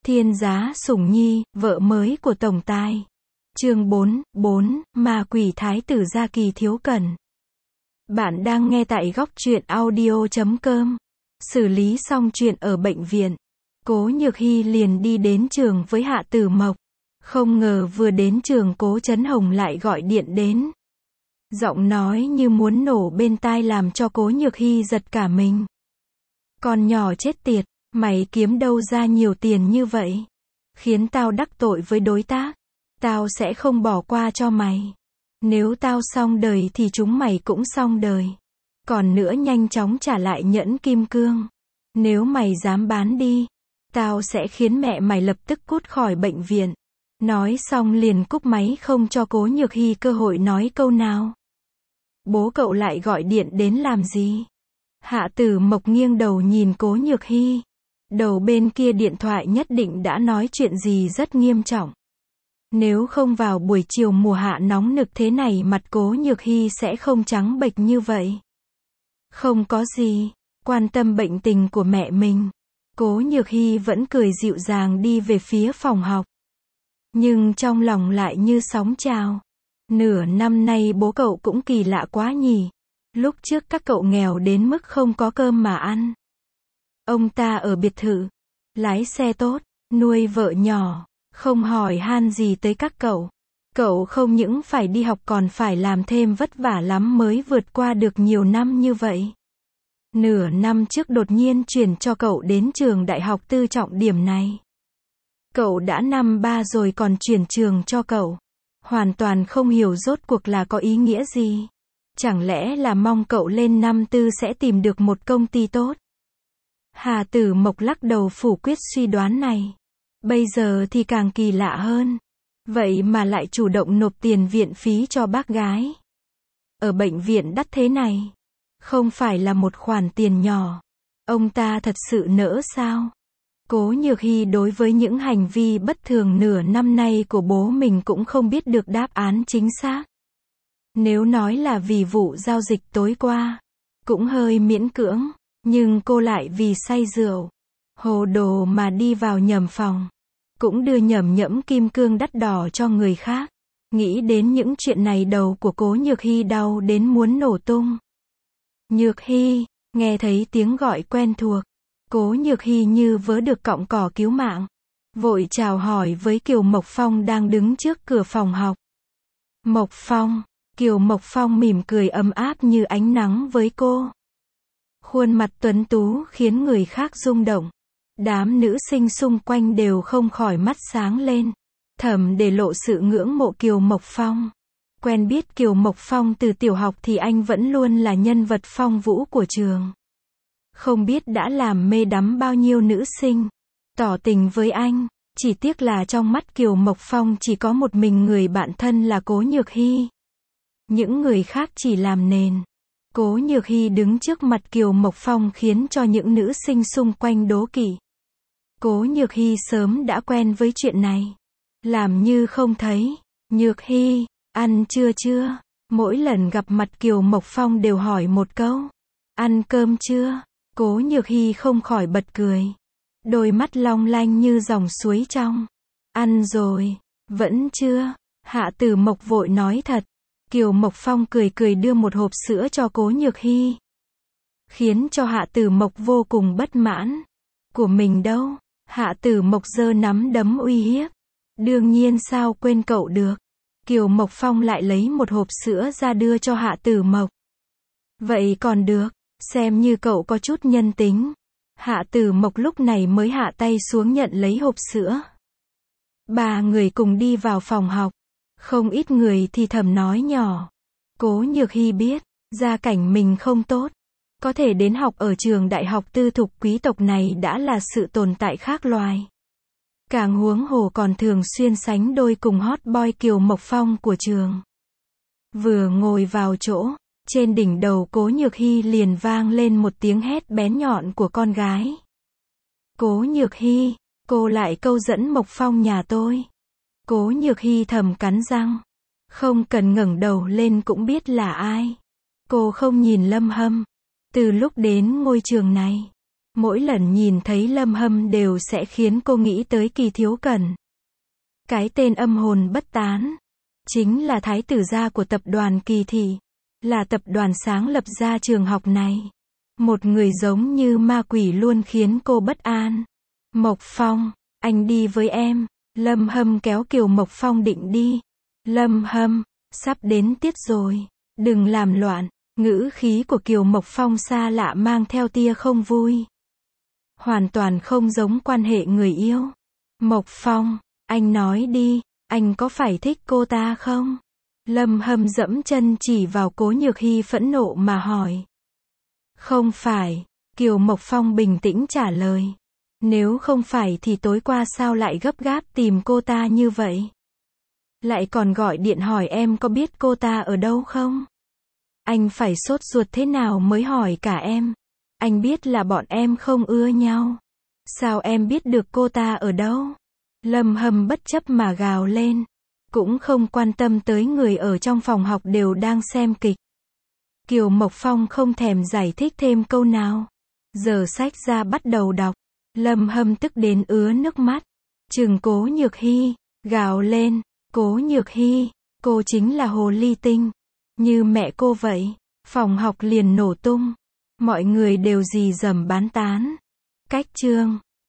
Thiên giá sủng nhi, vợ mới của tổng tài. Chương 4, ma quỷ thái tử Gia Kỳ thiếu cẩn. Bạn đang nghe tại góc truyện audio.com. Xử lý xong chuyện ở bệnh viện, Cố Nhược Hy liền đi đến trường với Hạ Tử Mộc. Không ngờ vừa đến trường Cố Chấn Hồng lại gọi điện đến. Giọng nói như muốn nổ bên tai làm cho Cố Nhược Hy giật cả mình. Con nhỏ chết tiệt, mày kiếm đâu ra nhiều tiền như vậy? Khiến tao đắc tội với đối tác. Tao sẽ không bỏ qua cho mày. Nếu tao xong đời thì chúng mày cũng xong đời. Còn nữa nhanh chóng trả lại nhẫn kim cương. Nếu mày dám bán đi, tao sẽ khiến mẹ mày lập tức cút khỏi bệnh viện. Nói xong liền cúp máy không cho Cố Nhược Hy cơ hội nói câu nào. Bố cậu lại gọi điện đến làm gì? Hạ Tử Mộc nghiêng đầu nhìn Cố Nhược Hy. Đầu bên kia điện thoại nhất định đã nói chuyện gì rất nghiêm trọng. Nếu không vào buổi chiều mùa hạ nóng nực thế này mặt Cố Nhược Hy sẽ không trắng bệch như vậy. Không có gì, quan tâm bệnh tình của mẹ mình. Cố Nhược Hy vẫn cười dịu dàng đi về phía phòng học. Nhưng trong lòng lại như sóng trào. Nửa năm nay bố cậu cũng kỳ lạ quá nhỉ. Lúc trước các cậu nghèo đến mức không có cơm mà ăn. Ông ta ở biệt thự, lái xe tốt, nuôi vợ nhỏ, không hỏi han gì tới các cậu. Cậu không những phải đi học còn phải làm thêm vất vả lắm mới vượt qua được nhiều năm như vậy. Nửa năm trước đột nhiên chuyển cho cậu đến trường đại học tư trọng điểm này. Cậu đã năm 3 rồi còn chuyển trường cho cậu. Hoàn toàn không hiểu rốt cuộc là có ý nghĩa gì. Chẳng lẽ là mong cậu lên năm 4 sẽ tìm được một công ty tốt? Hà Tử Mộc lắc đầu phủ quyết suy đoán này. Bây giờ thì càng kỳ lạ hơn. Vậy mà lại chủ động nộp tiền viện phí cho bác gái. Ở bệnh viện đắt thế này. Không phải là một khoản tiền nhỏ. Ông ta thật sự nỡ sao? Cố Nhược Hy đối với những hành vi bất thường nửa năm nay của bố mình cũng không biết được đáp án chính xác. Nếu nói là vì vụ giao dịch tối qua, cũng hơi miễn cưỡng, nhưng cô lại vì say rượu, hồ đồ mà đi vào nhầm phòng, cũng đưa nhầm nhẫm kim cương đắt đỏ cho người khác. Nghĩ đến những chuyện này đầu của Cố Nhược Hy đau đến muốn nổ tung. Nhược Hy, nghe thấy tiếng gọi quen thuộc, Cố Nhược Hy như vớ được cọng cỏ cứu mạng, vội chào hỏi với Kiều Mộc Phong đang đứng trước cửa phòng học. Mộc Phong, Kiều Mộc Phong mỉm cười ấm áp như ánh nắng với cô. Khuôn mặt tuấn tú khiến người khác rung động. Đám nữ sinh xung quanh đều không khỏi mắt sáng lên, thầm để lộ sự ngưỡng mộ Kiều Mộc Phong. Quen biết Kiều Mộc Phong từ tiểu học thì anh vẫn luôn là nhân vật phong vũ của trường. Không biết đã làm mê đắm bao nhiêu nữ sinh, tỏ tình với anh. Chỉ tiếc là trong mắt Kiều Mộc Phong chỉ có một mình người bạn thân là Cố Nhược Hy. Những người khác chỉ làm nền. Cố Nhược Hy đứng trước mặt Kiều Mộc Phong khiến cho những nữ sinh xung quanh đố kỵ. Cố Nhược Hy sớm đã quen với chuyện này. Làm như không thấy. Nhược Hy, ăn chưa chưa? Mỗi lần gặp mặt Kiều Mộc Phong đều hỏi một câu. Ăn cơm chưa? Cố Nhược Hy không khỏi bật cười. Đôi mắt long lanh như dòng suối trong. Ăn rồi. Vẫn chưa? Hạ Tử Mộc vội nói thật. Kiều Mộc Phong cười cười đưa một hộp sữa cho Cố Nhược Hy. Khiến cho Hạ Tử Mộc vô cùng bất mãn. Của mình đâu? Hạ Tử Mộc giơ nắm đấm uy hiếp. Đương nhiên sao quên cậu được. Kiều Mộc Phong lại lấy một hộp sữa ra đưa cho Hạ Tử Mộc. Vậy còn được, xem như cậu có chút nhân tính. Hạ Tử Mộc lúc này mới hạ tay xuống nhận lấy hộp sữa. Ba người cùng đi vào phòng học. Không ít người thì thầm nói nhỏ. Cố Nhược Hy biết, gia cảnh mình không tốt. Có thể đến học ở trường đại học tư thục quý tộc này đã là sự tồn tại khác loài. Càng huống hồ còn thường xuyên sánh đôi cùng hot boy Kiều Mộc Phong của trường. Vừa ngồi vào chỗ, trên đỉnh đầu Cố Nhược Hy liền vang lên một tiếng hét bén nhọn của con gái. Cố Nhược Hy, cô lại câu dẫn Mộc Phong nhà tôi. Cố Nhược Hy thầm cắn răng. Không cần ngẩng đầu lên cũng biết là ai. Cô không nhìn Lâm Hâm. Từ lúc đến ngôi trường này, Mỗi lần nhìn thấy Lâm Hâm đều sẽ khiến cô nghĩ tới Kỳ Thiếu Cẩn. Cái tên âm hồn bất tán, chính là thái tử gia của tập đoàn Kỳ Thị, là tập đoàn sáng lập ra trường học này. Một người giống như ma quỷ luôn khiến cô bất an. Mộc Phong, anh đi với em. Lâm Hâm kéo Kiều Mộc Phong định đi. Lâm Hâm, sắp đến tiết rồi, đừng làm loạn. Ngữ khí của Kiều Mộc Phong xa lạ mang theo tia không vui. Hoàn toàn không giống quan hệ người yêu. Mộc Phong, anh nói đi, anh có phải thích cô ta không? Lâm Hâm dẫm chân chỉ vào Cố Nhược Hy phẫn nộ mà hỏi. Không phải, Kiều Mộc Phong bình tĩnh trả lời. Nếu không phải thì tối qua sao lại gấp gáp tìm cô ta như vậy? Lại còn gọi điện hỏi em có biết cô ta ở đâu không? Anh phải sốt ruột thế nào mới hỏi cả em? Anh biết là bọn em không ưa nhau. Sao em biết được cô ta ở đâu? Lâm Hâm bất chấp mà gào lên. Cũng không quan tâm tới người ở trong phòng học đều đang xem kịch. Kiều Mộc Phong không thèm giải thích thêm câu nào. Giở sách ra bắt đầu đọc. Lâm Hâm tức đến ứa nước mắt. Trừng Cố Nhược Hy, gào lên. Cố Nhược Hy, cô chính là hồ ly tinh. Như mẹ cô vậy. Phòng học liền nổ tung. Mọi người đều rì rầm bán tán. Cách chương